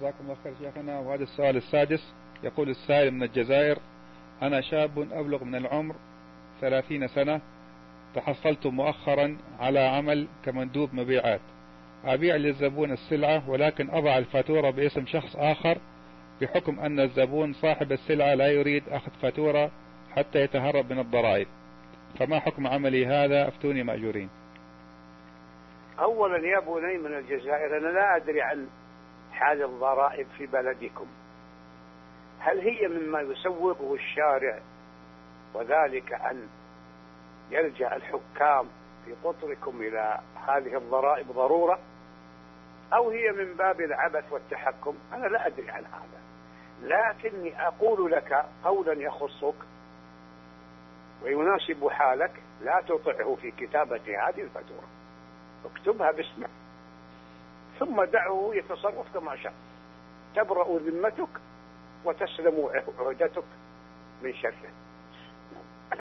جزاكم الله خير شيخنا. وهذا السؤال السادس، يقول السائل من الجزائر: أنا شاب أبلغ من العمر 30 سنة، تحصلت مؤخرا على عمل كمندوب مبيعات، أبيع للزبون السلعة ولكن أضع الفاتورة باسم شخص آخر، بحكم أن الزبون صاحب السلعة لا يريد أخذ فاتورة حتى يتهرب من الضرائب، فما حكم عملي هذا؟ أفتوني مأجورين. أولا يا بني من الجزائر، أنا لا أدري عن حال الضرائب في بلدكم، هل هي مما يسوغه الشارع وذلك أن يلجأ الحكام في قطركم إلى هذه الضرائب ضرورة، أو هي من باب العبث والتحكم؟ أنا لا أدري عن هذا، لكني أقول لك قولا يخصك ويناسب حالك: لا تطعه في كتابة هذه الفاتورة، اكتبها باسمك ثم دعه يتصرف كما شاء، تبرأ ذمتك وتسلم عهدتك من شره.